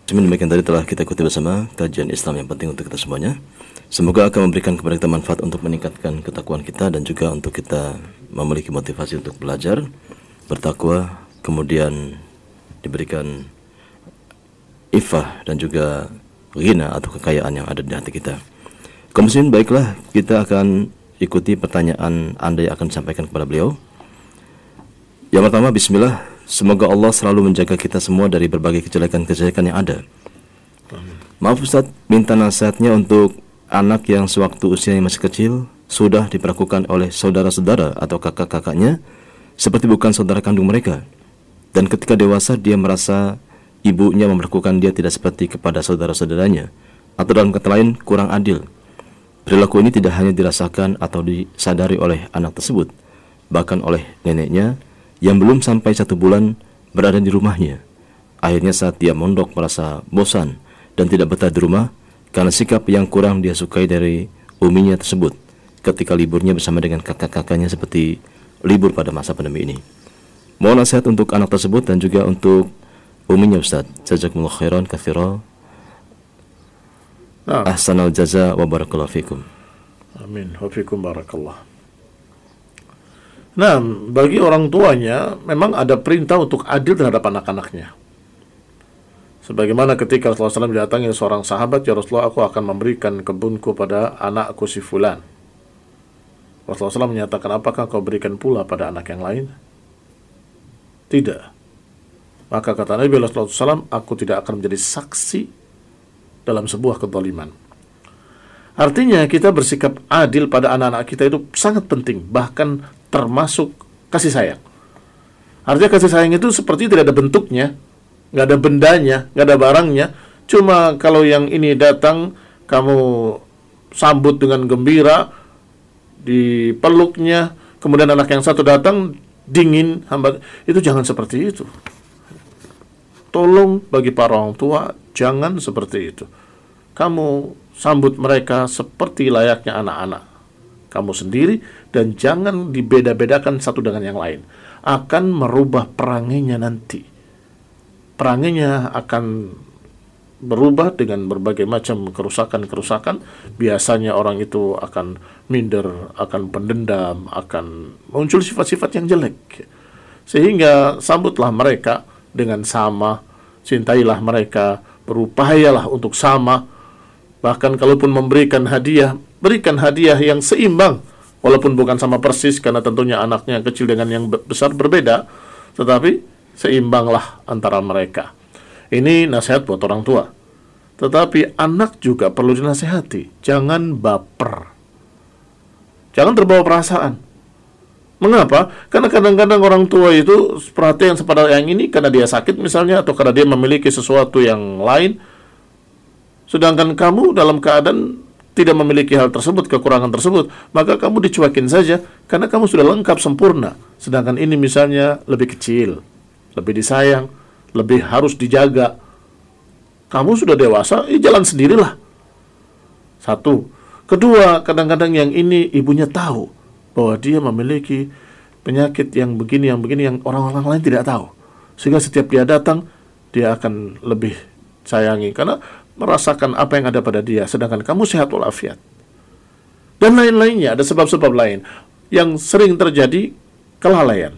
Demikian tadi telah kita ikuti bersama kajian Islam yang penting untuk kita semuanya. Semoga akan memberikan kepada kita manfaat untuk meningkatkan ketakwaan kita dan juga untuk kita memiliki motivasi untuk belajar, bertakwa, kemudian diberikan ifah dan juga ghina atau kekayaan yang ada di hati kita. Kaum muslimin, baiklah, kita akan ikuti pertanyaan Anda yang akan disampaikan kepada beliau. Yang pertama, bismillah. Semoga Allah selalu menjaga kita semua dari berbagai kejelekan-kejelekan yang ada. Maaf Ustaz, minta nasihatnya untuk anak yang sewaktu usianya masih kecil sudah diperlakukan oleh saudara-saudara atau kakak-kakaknya seperti bukan saudara kandung mereka. Dan ketika dewasa dia merasa ibunya memperlakukan dia tidak seperti kepada saudara-saudaranya, atau dalam kata lain kurang adil. Perilaku ini tidak hanya dirasakan atau disadari oleh anak tersebut, bahkan oleh neneknya yang belum sampai 1 bulan berada di rumahnya. Akhirnya saat dia mondok merasa bosan dan tidak betah di rumah karena sikap yang kurang dia sukai dari uminya tersebut ketika liburnya bersama dengan kakak-kakaknya seperti libur pada masa pandemi ini. Mohon nasihat untuk anak tersebut dan juga untuk uminya Ustaz. Jazakumullah khairan katsira. Ahsanal jaza wa barakallahu fikum. Amin. Wa fikum barakallah. Nah, bagi orang tuanya memang ada perintah untuk adil terhadap anak-anaknya. Sebagaimana ketika Rasulullah SAW didatangi seorang sahabat, ya Rasulullah, aku akan memberikan kebunku pada anakku si fulan. Rasulullah SAW menyatakan, apakah kau berikan pula pada anak yang lain? Tidak. Maka kata Nabi SAW, aku tidak akan menjadi saksi dalam sebuah kezaliman. Artinya kita bersikap adil pada anak-anak kita itu sangat penting, bahkan termasuk kasih sayang. Artinya kasih sayang itu seperti tidak ada bentuknya, nggak ada bendanya, nggak ada barangnya. Cuma kalau yang ini datang, kamu sambut dengan gembira, dipeluknya. Kemudian anak yang satu datang, dingin, hambat. Itu jangan seperti itu. Tolong bagi para orang tua, jangan seperti itu. Kamu sambut mereka seperti layaknya anak-anak kamu sendiri, dan jangan dibeda-bedakan satu dengan yang lain. Akan merubah perangainya nanti. Perangainya akan berubah dengan berbagai macam kerusakan-kerusakan. Biasanya orang itu akan minder, akan pendendam, akan muncul sifat-sifat yang jelek. Sehingga sambutlah mereka dengan sama, cintailah mereka, berupayalah untuk sama. Bahkan kalaupun memberikan hadiah, berikan hadiah yang seimbang, walaupun bukan sama persis, karena tentunya anaknya yang kecil dengan yang besar berbeda, tetapi seimbanglah antara mereka. Ini nasihat buat orang tua. Tetapi anak juga perlu dinasihati, jangan baper, jangan terbawa perasaan. Mengapa? Karena kadang-kadang orang tua itu perhatian pada yang ini karena dia sakit misalnya, atau karena dia memiliki sesuatu yang lain, sedangkan kamu dalam keadaan tidak memiliki hal tersebut, kekurangan tersebut, maka kamu dicuekin saja karena kamu sudah lengkap sempurna. Sedangkan ini misalnya lebih kecil, lebih disayang, lebih harus dijaga. Kamu sudah dewasa, jalan sendirilah. Satu. Kedua, kadang-kadang yang ini ibunya tahu bahwa dia memiliki penyakit yang begini, yang orang-orang lain tidak tahu. Sehingga setiap dia datang, dia akan lebih sayangi karena merasakan apa yang ada pada dia, sedangkan kamu sehat walafiat. Dan lain-lainnya, ada sebab-sebab lain yang sering terjadi, kelalaian,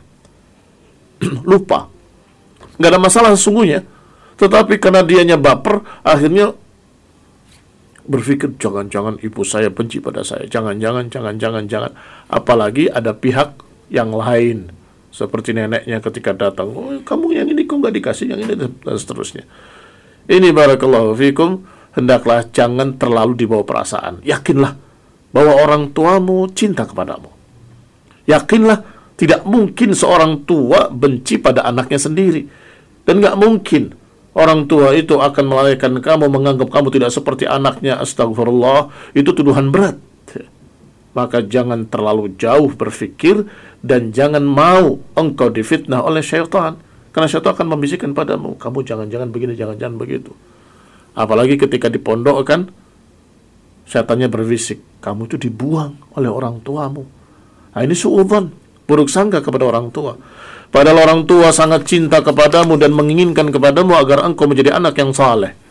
lupa. Nggak ada masalah sesungguhnya, tetapi karena dianya baper, akhirnya berpikir, jangan-jangan ibu saya benci pada saya, jangan. Apalagi ada pihak yang lain, seperti neneknya ketika datang, oh, kamu yang ini kok nggak dikasih, yang ini, dan seterusnya. Ini barakallahu fikum, hendaklah jangan terlalu dibawa perasaan. Yakinlah bahwa orang tuamu cinta kepadamu. Yakinlah tidak mungkin seorang tua benci pada anaknya sendiri. Dan nggak mungkin orang tua itu akan melalaikan kamu, menganggap kamu tidak seperti anaknya. Astagfirullah, itu tuduhan berat. Maka jangan terlalu jauh berpikir, dan jangan mau engkau difitnah oleh syaitan. Karena syaitan akan membisikkan padamu, kamu jangan-jangan begini, jangan-jangan begitu. Apalagi ketika dipondokkan, syaitannya berbisik, kamu itu dibuang oleh orang tuamu. Nah, ini suudzon, buruk sangka kepada orang tua. Padahal orang tua sangat cinta kepadamu dan menginginkan kepadamu agar engkau menjadi anak yang saleh.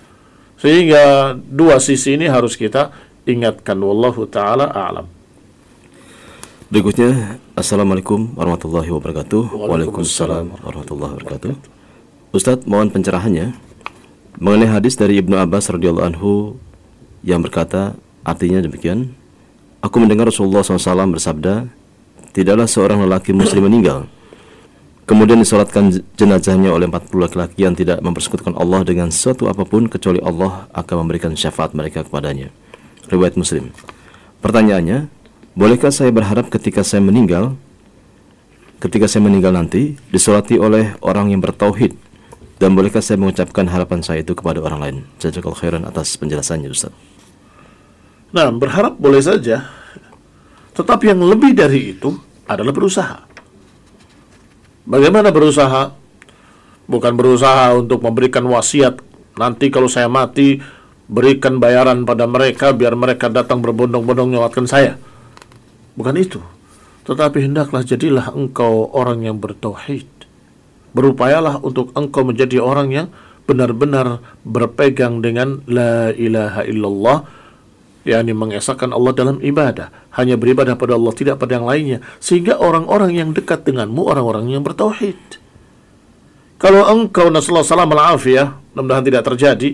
Sehingga dua sisi ini harus kita ingatkan. Wallahu ta'ala a'lam. Berikutnya, Assalamualaikum warahmatullahi wabarakatuh. Waalaikumsalam warahmatullahi wabarakatuh. Ustadz, mohon pencerahannya mengenai hadis dari Ibnu Abbas radhiyallahu anhu yang berkata, artinya demikian, aku mendengar Rasulullah SAW bersabda, tidaklah seorang lelaki muslim meninggal, kemudian disolatkan jenazahnya oleh 40 laki-laki yang tidak mempersekutukan Allah dengan sesuatu apapun kecuali Allah akan memberikan syafaat mereka kepadanya. Riwayat Muslim. Pertanyaannya, bolehkah saya berharap ketika saya meninggal nanti disolati oleh orang yang bertauhid, dan bolehkah saya mengucapkan harapan saya itu kepada orang lain? Jazakallahu khairan atas penjelasannya, Ustaz. Nah, berharap boleh saja, tetapi yang lebih dari itu adalah berusaha. Bagaimana berusaha? Bukan berusaha untuk memberikan wasiat, nanti kalau saya mati berikan bayaran pada mereka biar mereka datang berbondong-bondong nyolatkan saya. Bukan itu. Tetapi hendaklah jadilah engkau orang yang bertauhid. Berupayalah untuk engkau menjadi orang yang benar-benar berpegang dengan la ilaha illallah, yakni mengesahkan Allah dalam ibadah, hanya beribadah pada Allah, tidak pada yang lainnya, sehingga orang-orang yang dekat denganmu orang-orang yang bertauhid. Kalau engkau nasallahu salam al-afiyah, mudah-mudahan tidak terjadi,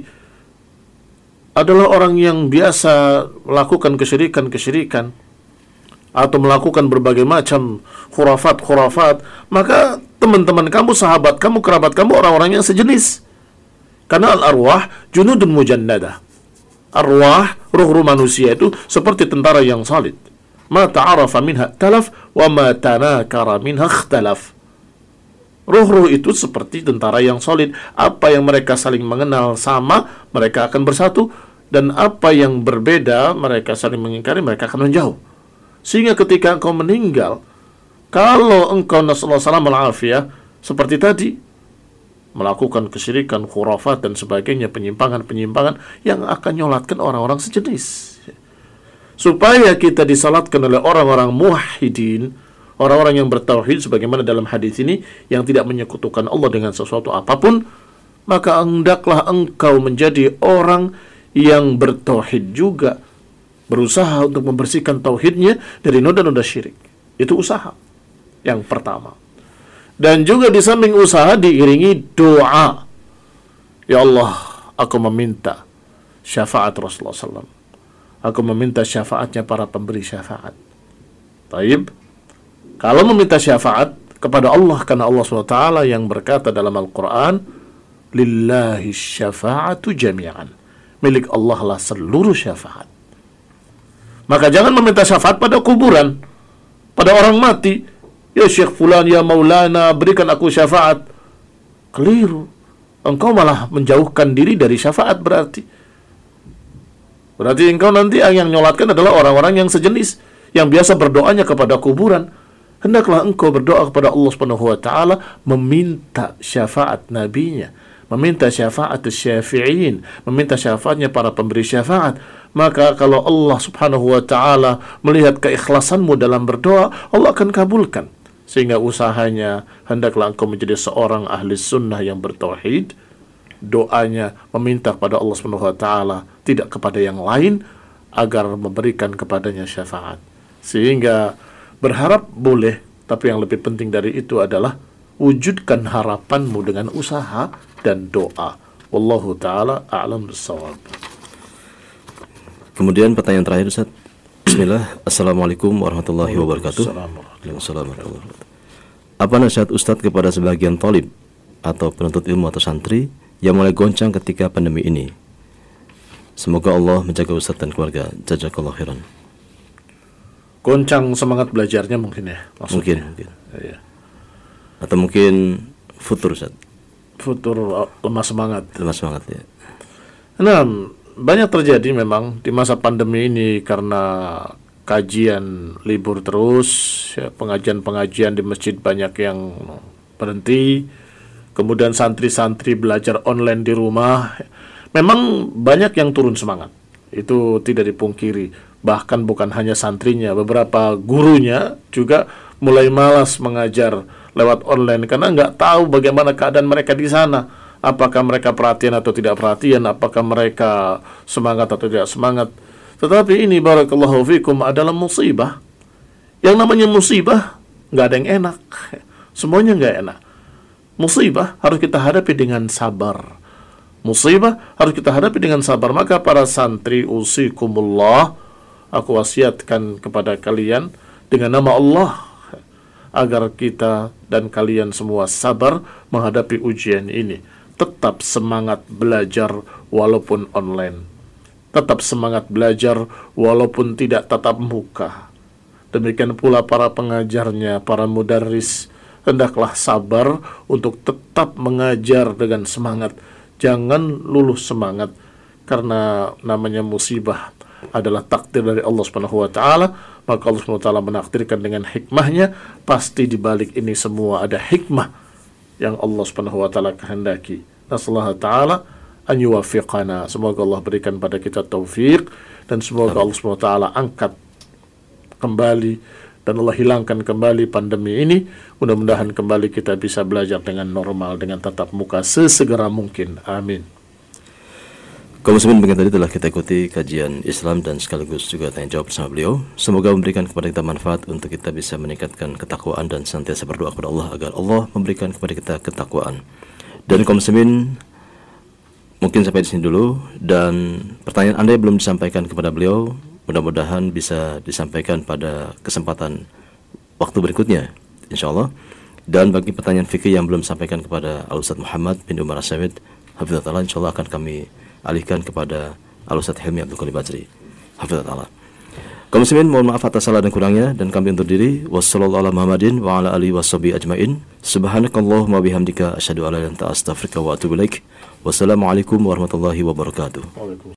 adalah orang yang biasa melakukan kesyirikan atau melakukan berbagai macam khurafat, maka teman-teman kamu, sahabat kamu, kerabat kamu orang-orang yang sejenis. Karena al-arwah junudun mujannadah. Arwah, ruh-ruh manusia itu seperti tentara yang solid. Ma ta'arafa minha talaf wa ma tanakara minha ikhtalaf. Ruh-ruh itu seperti tentara yang solid. Apa yang mereka saling mengenal sama, mereka akan bersatu. Dan apa yang berbeda, mereka saling mengingkari, mereka akan menjauh. Sehingga ketika engkau meninggal, kalau engkau nasallahu salam al-afiyah, seperti tadi, melakukan kesyirikan, khurafat, dan sebagainya, penyimpangan-penyimpangan yang akan nyolatkan orang-orang sejenis. Supaya kita disalatkan oleh orang-orang muwahhidin, orang-orang yang bertauhid, sebagaimana dalam hadis ini, yang tidak menyekutukan Allah dengan sesuatu apapun, maka hendaklah engkau menjadi orang yang bertauhid juga, berusaha untuk membersihkan tauhidnya dari noda-noda syirik. Itu usaha yang pertama. Dan juga di samping usaha diiringi doa. Ya Allah, aku meminta syafaat Rasulullah SAW. Aku meminta syafaatnya para pemberi syafaat. Taib. Kalau meminta syafaat kepada Allah, karena Allah SWT yang berkata dalam Al-Quran, lillahi syafa'atu jami'an. Milik Allah lah seluruh syafaat. Maka jangan meminta syafaat pada kuburan, pada orang mati. Ya Syekh Fulan, ya Maulana, berikan aku syafaat. Keliru. Engkau malah menjauhkan diri dari syafaat berarti. Berarti engkau nanti yang nyolatkan adalah orang-orang yang sejenis, yang biasa berdoanya kepada kuburan. Hendaklah engkau berdoa kepada Allah Subhanahu wa taala, meminta syafaat nabinya, meminta syafaat syafi'in, meminta syafaatnya para pemberi syafaat. Maka kalau Allah Subhanahu wa ta'ala melihat keikhlasanmu dalam berdoa, Allah akan kabulkan. Sehingga usahanya, hendaklah engkau menjadi seorang ahli sunnah yang bertauhid. Doanya meminta kepada Allah Subhanahu wa ta'ala, tidak kepada yang lain, agar memberikan kepadanya syafaat. Sehingga berharap boleh, tapi yang lebih penting dari itu adalah wujudkan harapanmu dengan usaha dan doa. Wallahu ta'ala a'lam bissawab. Kemudian pertanyaan terakhir, Ustaz. Bismillah. Assalamualaikum warahmatullahi wabarakatuh. Waalaikumsalam warahmatullahi wabarakatuh. Apa nasihat Ustaz kepada sebagian thalib atau penuntut ilmu atau santri yang mulai goncang ketika pandemi ini? Semoga Allah menjaga Ustaz dan keluarga. Jazakallahu khairan. Goncang semangat belajarnya mungkin ya? Maksudnya. Mungkin. Ya. Atau mungkin futur, Ustaz. Futur lemah semangat. Lemah semangat ya. Nah, banyak terjadi memang di masa pandemi ini karena kajian libur terus, ya, pengajian-pengajian di masjid banyak yang berhenti, kemudian santri-santri belajar online di rumah. Memang banyak yang turun semangat, itu tidak dipungkiri. Bahkan bukan hanya santrinya, beberapa gurunya juga mulai malas mengajar lewat online karena nggak tahu bagaimana keadaan mereka di sana. Apakah mereka perhatian atau tidak perhatian, apakah mereka semangat atau tidak semangat. Tetapi ini barakallahu fikum adalah musibah. Yang namanya musibah nggak ada yang enak, semuanya nggak enak. Musibah harus kita hadapi dengan sabar. Musibah harus kita hadapi dengan sabar. Maka para santri, usikumullah, aku wasiatkan kepada kalian dengan nama Allah, agar kita dan kalian semua sabar menghadapi ujian ini. Tetap semangat belajar walaupun online. Tetap semangat belajar walaupun tidak tatap muka. Demikian pula para pengajarnya, para mudarris, hendaklah sabar untuk tetap mengajar dengan semangat. Jangan luluh semangat, karena namanya musibah adalah takdir dari Allah Subhanahu wa taala. Maka Allah Subhanahu wa taala menakdirkan dengan hikmahnya. Pasti di balik ini semua ada hikmah yang Allah Subhanahu wa taala kehendaki. Nasallahu taala an yuwaffiqana. Semoga Allah berikan pada kita taufik, dan semoga Allah Subhanahu wa taala angkat kembali dan Allah hilangkan kembali pandemi ini. Mudah-mudahan kembali kita bisa belajar dengan normal, dengan tatap muka sesegera mungkin. Amin. Kaum muslimin, begitu tadi telah kita ikuti kajian Islam dan sekaligus juga tanya jawab bersama beliau. Semoga memberikan kepada kita manfaat untuk kita bisa meningkatkan ketakwaan dan senantiasa berdoa kepada Allah agar Allah memberikan kepada kita ketakwaan. Dan kaum muslimin, mungkin sampai di sini dulu, dan pertanyaan Anda yang belum disampaikan kepada beliau mudah-mudahan bisa disampaikan pada kesempatan waktu berikutnya, insyaallah. Dan bagi pertanyaan fikih yang belum disampaikan kepada Al-Ustaz Muhammad bin Umar As-Samit, hafizahullah, insyaallah akan kami alihkan kepada Al-Ustaz Hilmi Abdul Qadir Bajri, hafizahullah. Kaum muslimin, mohon maaf atas salah dan kurangnya, dan kami undur diri. Wassallallahu ala Muhammadin wa ala alihi washabihi ajmain. Subhanakallahumma bihamdika asyhadu an la ilaha illa anta astaghfiruka wa atubu ilaik. Wassalamualaikum warahmatullahi wabarakatuh.